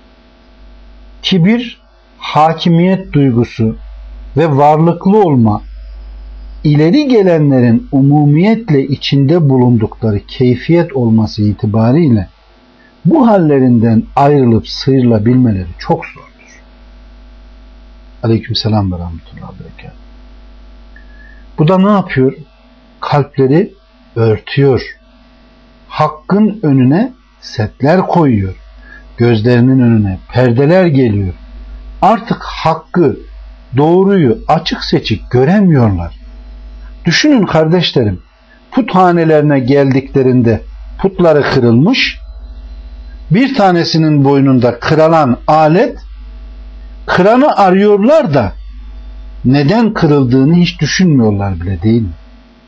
Kibir, hakimiyet duygusu ve varlıklı olma, ileri gelenlerin umumiyetle içinde bulundukları keyfiyet olması itibariyle bu hallerinden ayrılıp sıyrılabilmeleri çok zordur. Aleykümselam ve rahmetullahi ve berekatuhu. Bu da ne yapıyor? Kalpleri örtüyor. Hakkın önüne setler koyuyor. Gözlerinin önüne perdeler geliyor. Artık hakkı, doğruyu açık seçik göremiyorlar. Düşünün kardeşlerim, puthanelerine geldiklerinde putları kırılmış, bir tanesinin boynunda kırılan alet, kıranı arıyorlar da neden kırıldığını hiç düşünmüyorlar bile, değil mi?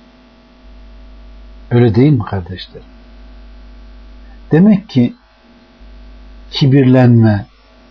Öyle değil mi kardeşlerim? Demek ki kibirlenme,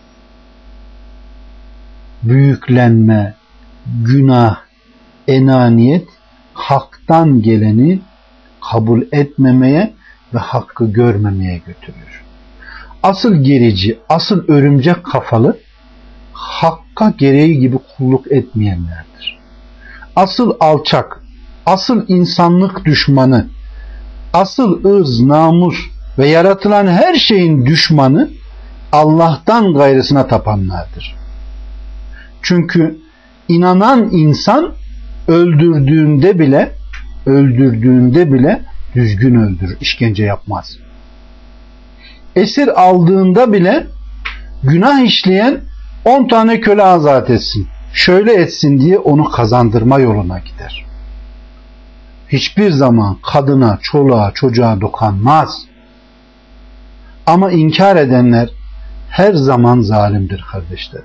büyüklenme, günah, enaniyet haktan geleni kabul etmemeye ve hakkı görmemeye götürüyor. Asıl gerici, asıl örümcek kafalı hakka gereği gibi kulluk etmeyenlerdir. Asıl alçak, asıl insanlık düşmanı, asıl ırz, namus ve yaratılan her şeyin düşmanı Allah'tan gayrısına tapanlardır. Çünkü inanan insan öldürdüğünde bile öldürdüğünde bile düzgün öldürür, işkence yapmaz. Esir aldığında bile günah işleyen on tane köle azat etsin, şöyle etsin diye onu kazandırma yoluna gider. Hiçbir zaman kadına, çoluğa, çocuğa dokunmaz. Ama inkar edenler her zaman zalimdir kardeşlerim.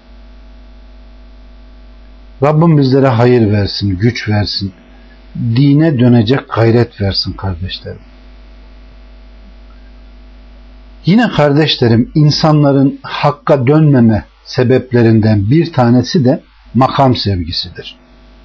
Rabbim bizlere hayır versin, güç versin, dine dönecek gayret versin kardeşlerim. Yine kardeşlerim, insanların hakka dönmeme sebeplerinden bir tanesi de makam sevgisidir.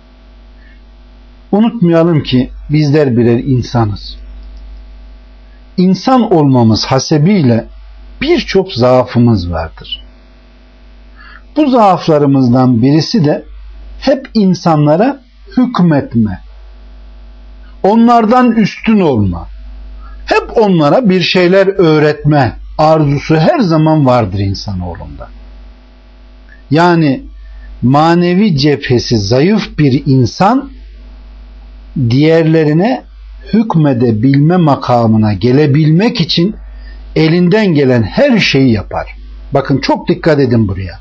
Unutmayalım ki bizler birer insanız. İnsan olmamız hasebiyle birçok zaafımız vardır. Bu zaaflarımızdan birisi de hep insanlara hükmetme, onlardan üstün olma, hep onlara bir şeyler öğretme arzusu her zaman vardır insanoğlunda. Yani manevi cephesi zayıf bir insan diğerlerine hükmedebilme makamına gelebilmek için elinden gelen her şeyi yapar. Bakın çok dikkat edin buraya.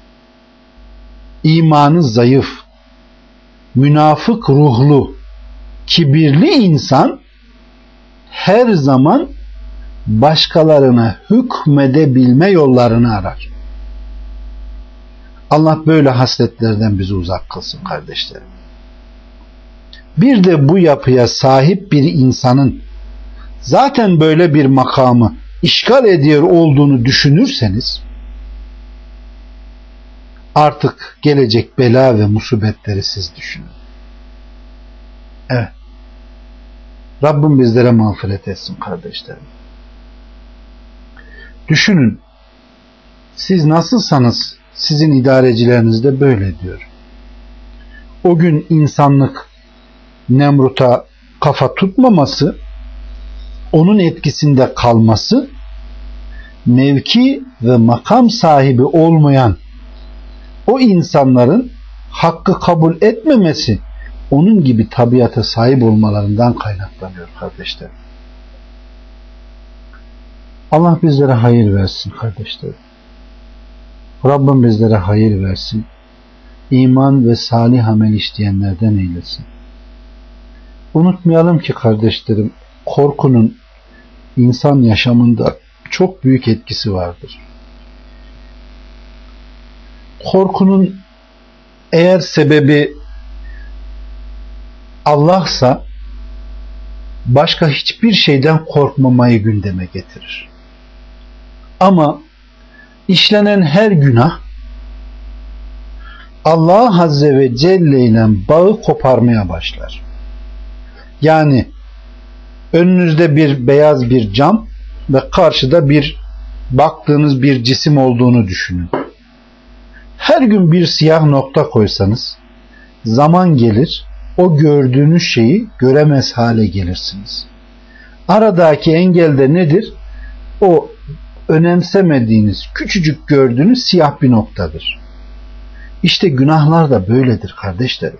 İmanı zayıf, münafık ruhlu, kibirli insan her zaman başkalarına hükmedebilme yollarını arar. Allah böyle hasletlerden bizi uzak kılsın kardeşlerim. Bir de bu yapıya sahip bir insanın zaten böyle bir makamı işgal ediyor olduğunu düşünürseniz artık gelecek bela ve musibetleri siz düşünün. Evet. Rabbim bizlere mağfiret etsin kardeşlerim. Düşünün, siz nasılsanız sizin idarecileriniz de böyle diyor. O gün insanlık Nemrut'a kafa tutmaması, onun etkisinde kalması, mevki ve makam sahibi olmayan o insanların hakkı kabul etmemesi, onun gibi tabiata sahip olmalarından kaynaklanıyor kardeşlerim. Allah bizlere hayır versin kardeşlerim. Rabbim bizlere hayır versin. İman ve salih amel işleyenlerden eylesin. Unutmayalım ki kardeşlerim, korkunun insan yaşamında çok büyük etkisi vardır. Korkunun eğer sebebi Allah'sa başka hiçbir şeyden korkmamayı gündeme getirir. Ama işlenen her günah Allah Azze ve Celle ile bağı koparmaya başlar. Yani önünüzde bir beyaz bir cam ve karşıda bir baktığınız bir cisim olduğunu düşünün. Her gün bir siyah nokta koysanız zaman gelir, o gördüğünüz şeyi göremez hale gelirsiniz. Aradaki engel de nedir? O önemsemediğiniz, küçücük gördüğünüz siyah bir noktadır. İşte günahlar da böyledir kardeşlerim.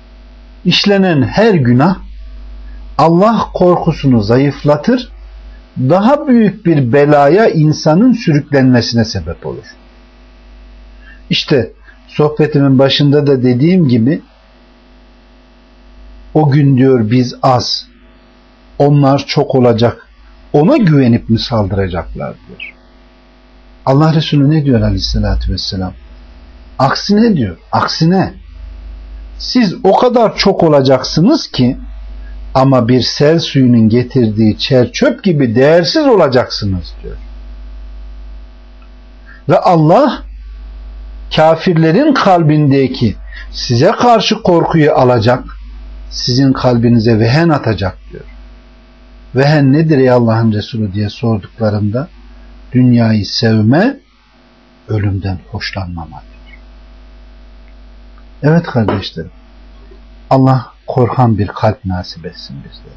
İşlenen her günah Allah korkusunu zayıflatır, daha büyük bir belaya insanın sürüklenmesine sebep olur. İşte sohbetimin başında da dediğim gibi o gün diyor biz az, onlar çok olacak, ona güvenip mi saldıracaklar diyor. Allah Resulü ne diyor aleyhissalatü vesselam? Aksine diyor, aksine siz o kadar çok olacaksınız ki ama bir sel suyunun getirdiği çer çöp gibi değersiz olacaksınız diyor. Ve Allah kafirlerin kalbindeki size karşı korkuyu alacak, sizin kalbinize vehen atacak diyor. Vehen nedir ey Allah'ın Resulü diye sorduklarında dünyayı sevme, ölümden hoşlanmama diyor. Evet kardeşlerim, Allah korkan bir kalp nasip etsin bizlere.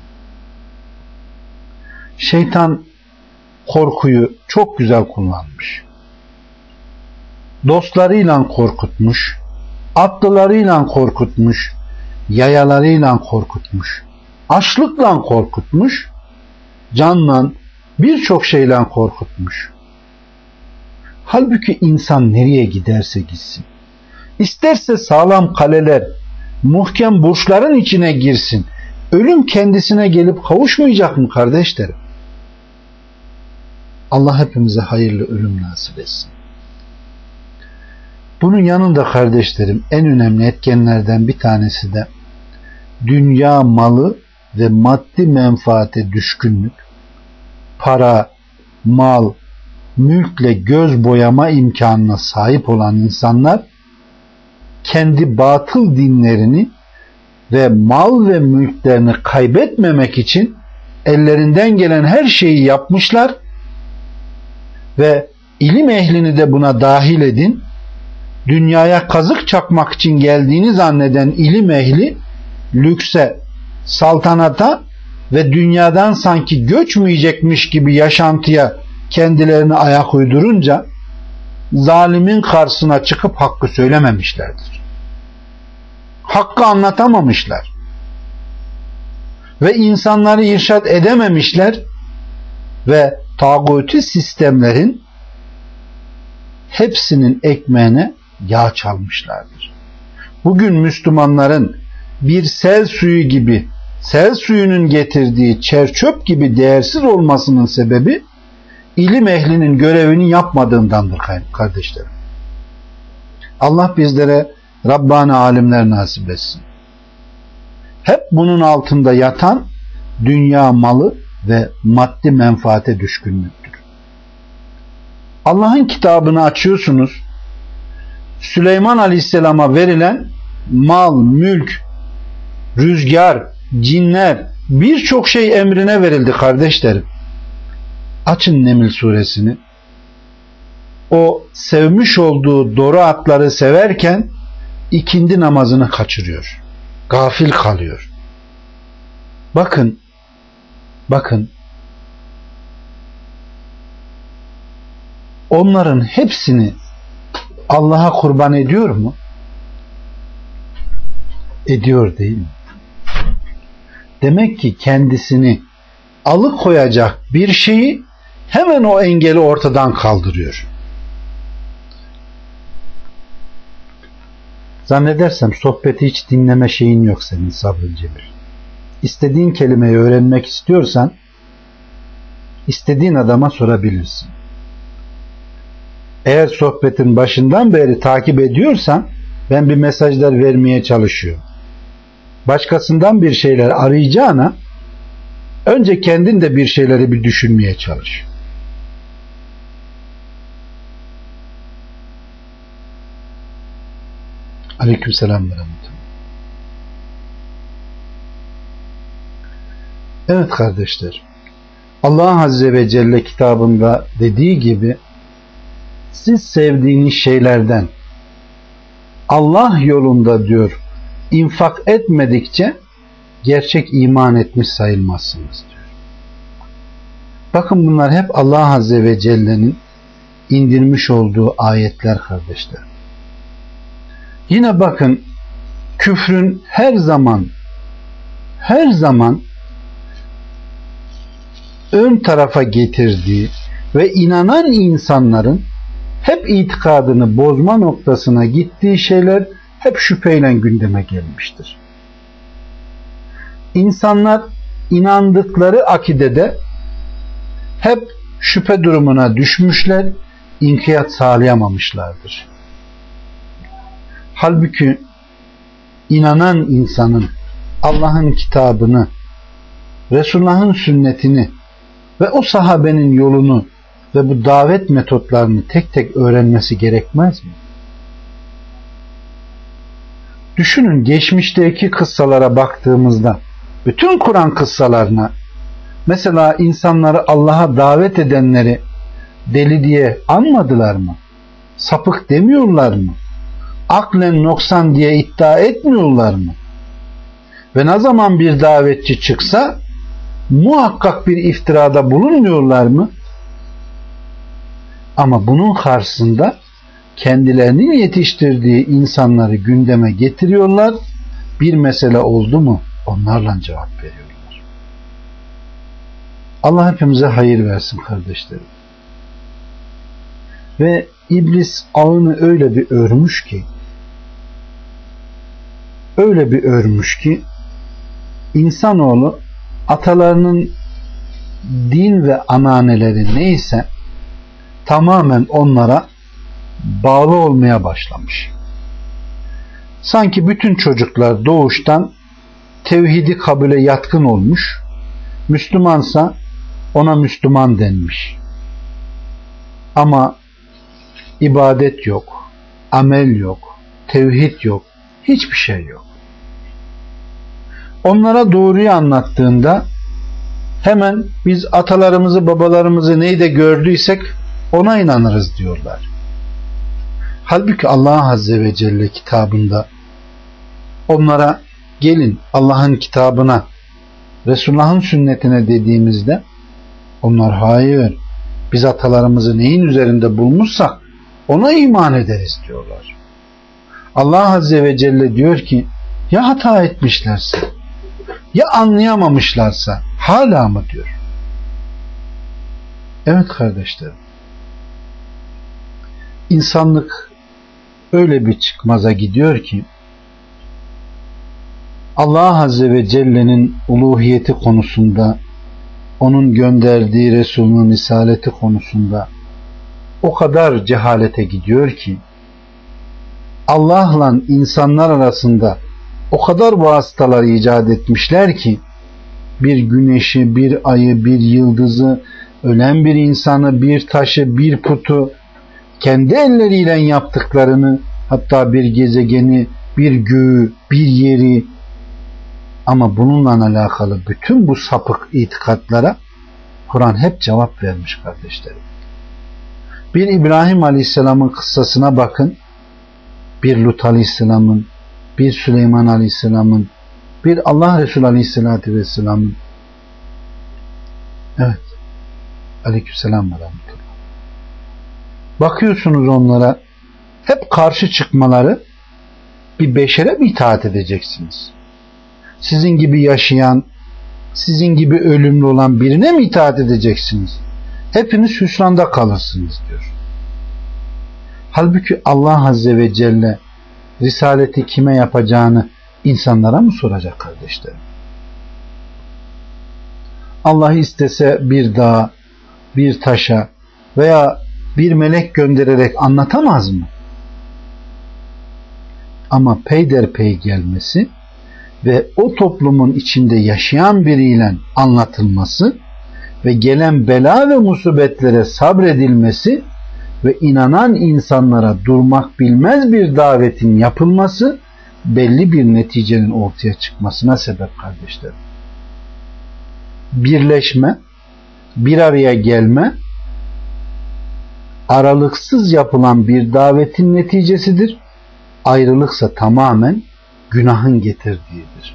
Şeytan korkuyu çok güzel kullanmış. Dostlarıyla korkutmuş, atlılarıyla korkutmuş, yayalarıyla korkutmuş, açlıkla korkutmuş, canla birçok şeyle korkutmuş. Halbuki insan nereye giderse gitsin, isterse sağlam kaleler, muhkem burçların içine girsin, ölüm kendisine gelip kavuşmayacak mı kardeşlerim? Allah hepimize hayırlı ölüm nasip etsin. Bunun yanında kardeşlerim en önemli etkenlerden bir tanesi de dünya malı ve maddi menfaate düşkünlük, para, mal, mülkle göz boyama imkanına sahip olan insanlar kendi batıl dinlerini ve mal ve mülklerini kaybetmemek için ellerinden gelen her şeyi yapmışlar ve ilim ehlini de buna dahil edin. Dünyaya kazık çakmak için geldiğini zanneden ilim ehli lükse, saltanata ve dünyadan sanki göçmeyecekmiş gibi yaşantıya kendilerini ayak uydurunca zalimin karşısına çıkıp hakkı söylememişlerdir. Hakkı anlatamamışlar. Ve insanları irşad edememişler ve tağuti sistemlerin hepsinin ekmeğine yağ çalmışlardır. Bugün Müslümanların bir sel suyu gibi, sel suyunun getirdiği çer çöp gibi değersiz olmasının sebebi ilim ehlinin görevini yapmadığındandır kardeşlerim. Allah bizlere Rabbani alimler nasip etsin. Hep bunun altında yatan dünya malı ve maddi menfaate düşkünlüktür. Allah'ın kitabını açıyorsunuz. Süleyman Aleyhisselam'a verilen mal, mülk, rüzgar, cinler, birçok şey emrine verildi kardeşlerim. Açın Neml suresini. O sevmiş olduğu doğru atları severken ikindi namazını kaçırıyor. Gafil kalıyor. Bakın, bakın. Onların hepsini Allah'a kurban ediyor mu? Ediyor değil mi? Demek ki kendisini alıkoyacak bir şeyi hemen o engeli ortadan kaldırıyor. Zannedersem sohbeti hiç dinleme şeyin yok senin Sabrı Cemil. İstediğin kelimeyi öğrenmek istiyorsan istediğin adama sorabilirsin. Eğer sohbetin başından beri takip ediyorsan ben bir mesajlar vermeye çalışıyorum. Başkasından bir şeyler arayacağına önce kendin de bir şeyleri bir düşünmeye çalış. Aleykümselam ve rahmetullah. Evet kardeşler, Allah Azze ve Celle kitabında dediği gibi siz sevdiğiniz şeylerden Allah yolunda diyor infak etmedikçe gerçek iman etmiş sayılmazsınız diyor. Bakın bunlar hep Allah Azze ve Celle'nin indirmiş olduğu ayetler kardeşler. Yine bakın küfrün her zaman her zaman ön tarafa getirdiği ve inanan insanların hep itikadını bozma noktasına gittiği şeyler hep şüpheyle gündeme gelmiştir. İnsanlar inandıkları akidede hep şüphe durumuna düşmüşler, inkiyat sağlayamamışlardır. Halbuki inanan insanın Allah'ın kitabını, Resulullah'ın sünnetini ve o sahabenin yolunu ve bu davet metotlarını tek tek öğrenmesi gerekmez mi? Düşünün, geçmişteki kıssalara baktığımızda bütün Kur'an kıssalarına mesela insanları Allah'a davet edenleri deli diye anmadılar mı? Sapık demiyorlar mı? Aklen noksan diye iddia etmiyorlar mı? Ve ne zaman bir davetçi çıksa muhakkak bir iftirada bulunmuyorlar mı? Ama bunun karşısında kendilerinin yetiştirdiği insanları gündeme getiriyorlar. Bir mesele oldu mu onlarla cevap veriyorlar. Allah hepimize hayır versin kardeşlerim. Ve iblis ağını öyle bir örmüş ki öyle bir örmüş ki insanoğlu atalarının din ve ananeleri neyse tamamen onlara bağlı olmaya başlamış. Sanki bütün çocuklar doğuştan tevhidi kabule yatkın olmuş, Müslümansa ona Müslüman denmiş. Ama ibadet yok, amel yok, tevhid yok, hiçbir şey yok. Onlara doğruyu anlattığında hemen biz atalarımızı, babalarımızı neyde gördüysek ona inanırız diyorlar. Halbuki Allah Azze ve Celle kitabında onlara gelin Allah'ın kitabına, Resulullah'ın sünnetine dediğimizde onlar hayır, biz atalarımızı neyin üzerinde bulmuşsak ona iman ederiz diyorlar. Allah Azze ve Celle diyor ki ya hata etmişlerse, ya anlayamamışlarsa hala mı diyor. Evet kardeşlerim, insanlık öyle bir çıkmaza gidiyor ki Allah Azze ve Celle'nin uluhiyeti konusunda, onun gönderdiği Resulünün risaleti konusunda o kadar cehalete gidiyor ki Allah'la insanlar arasında o kadar vasıtalar icat etmişler ki bir güneşi, bir ayı, bir yıldızı, ölen bir insanı, bir taşı, bir putu kendi elleriyle yaptıklarını, hatta bir gezegeni, bir göğü, bir yeri, ama bununla alakalı bütün bu sapık itikatlara Kur'an hep cevap vermiş kardeşlerim. Bir İbrahim Aleyhisselam'ın kıssasına bakın, bir Lut Aleyhisselam'ın, bir Süleyman Aleyhisselam'ın, bir Allah Resulü Aleyhisselatü Vesselam'ın. Evet. Aleykümselam ve rahmetullah. Bakıyorsunuz onlara, hep karşı çıkmaları, bir beşere mi itaat edeceksiniz? Sizin gibi yaşayan, sizin gibi ölümlü olan birine mi itaat edeceksiniz? Hepiniz hüsranda kalırsınız diyor. Halbuki Allah Azze ve Celle risaleti kime yapacağını insanlara mı soracak kardeşlerim? Allah istese bir dağa, bir taşa veya bir melek göndererek anlatamaz mı? Ama peyderpey gelmesi ve o toplumun içinde yaşayan biriyle anlatılması ve gelen bela ve musibetlere sabredilmesi ve inanan insanlara durmak bilmez bir davetin yapılması belli bir neticenin ortaya çıkmasına sebep kardeşlerim. Birleşme, bir araya gelme, aralıksız yapılan bir davetin neticesidir. Ayrılıksa tamamen günahın getirdiğidir.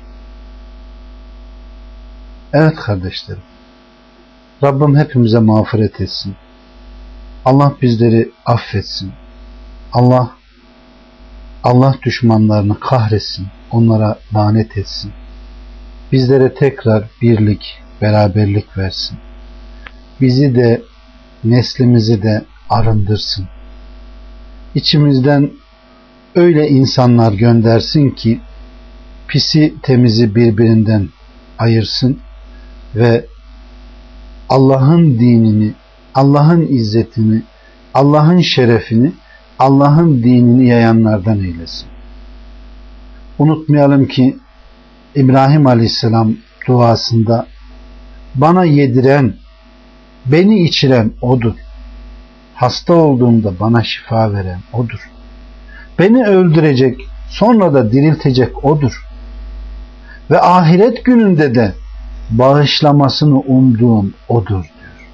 Evet kardeşlerim, Rabbim hepimize mağfiret etsin. Allah bizleri affetsin. Allah Allah düşmanlarını kahretsin. Onlara lanet etsin. Bizlere tekrar birlik, beraberlik versin. bizi de neslimizi de arındırsın. İçimizden öyle insanlar göndersin ki pisi temizi birbirinden ayırsın ve Allah'ın dinini, Allah'ın izzetini, Allah'ın şerefini, Allah'ın dinini yayanlardan eylesin. Unutmayalım ki İbrahim Aleyhisselam duasında bana yediren, beni içiren O'dur. Hasta olduğumda bana şifa veren O'dur. Beni öldürecek, sonra da diriltecek O'dur. Ve ahiret gününde de bağışlamasını umduğum O'dur diyor.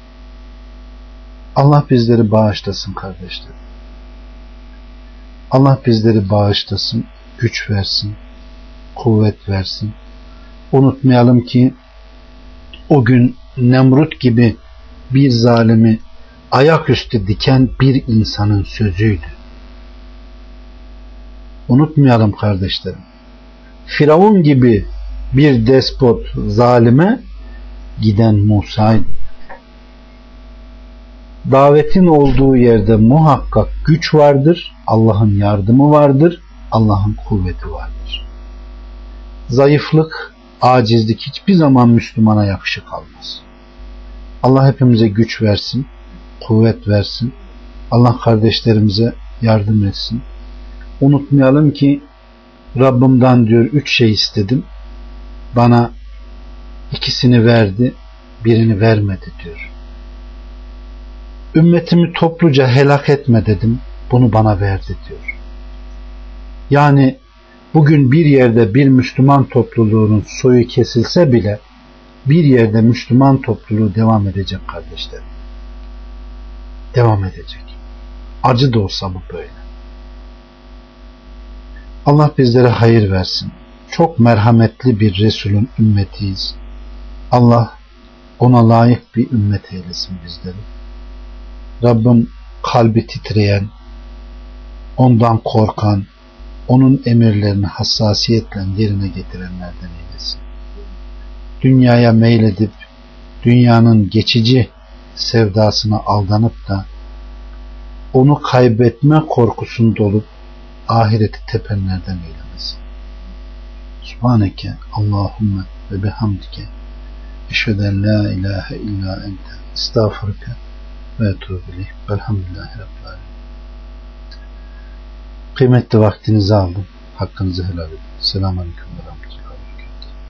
Allah bizleri bağışlasın kardeşlerim. Allah bizleri bağışlasın, güç versin, kuvvet versin. Unutmayalım ki o gün Nemrut gibi bir zalimi ayaküstü diken bir insanın sözüydü. Unutmayalım kardeşlerim. Firavun gibi bir despot zalime giden Musa'ydı. Davetin olduğu yerde muhakkak güç vardır, Allah'ın yardımı vardır, Allah'ın kuvveti vardır. Zayıflık, acizlik hiçbir zaman Müslümana yakışık almaz. Allah hepimize güç versin, kuvvet versin. Allah kardeşlerimize yardım etsin. Unutmayalım ki Rabbimden diyor üç şey istedim. Bana ikisini verdi, birini vermedi diyor. Ümmetimi topluca helak etme dedim. Bunu bana verdi diyor. Yani bugün bir yerde bir Müslüman topluluğunun soyu kesilse bile bir yerde Müslüman topluluğu devam edecek kardeşlerim. Devam edecek. Acı da olsa bu böyle. Allah bizlere hayır versin. Çok merhametli bir Resulün ümmetiyiz. Allah ona layık bir ümmet eylesin bizleri. Rabbim kalbi titreyen, ondan korkan, onun emirlerini hassasiyetle yerine getirenlerden eylesin. Dünyaya meyledip dünyanın geçici sevdasına aldanıp da onu kaybetme korkusunda olup ahireti tepenlerden eylemesin. Subhaneke Allahümme ve bihamdike eşhedü en la ilahe illa ente estağfurke ve etûbü ileyh. Velhamdülillahi Rabbil âlemin. Kıymetli vaktinizi aldım. Hakkınızı helal edin. Selamun aleyküm ve rahmetullah.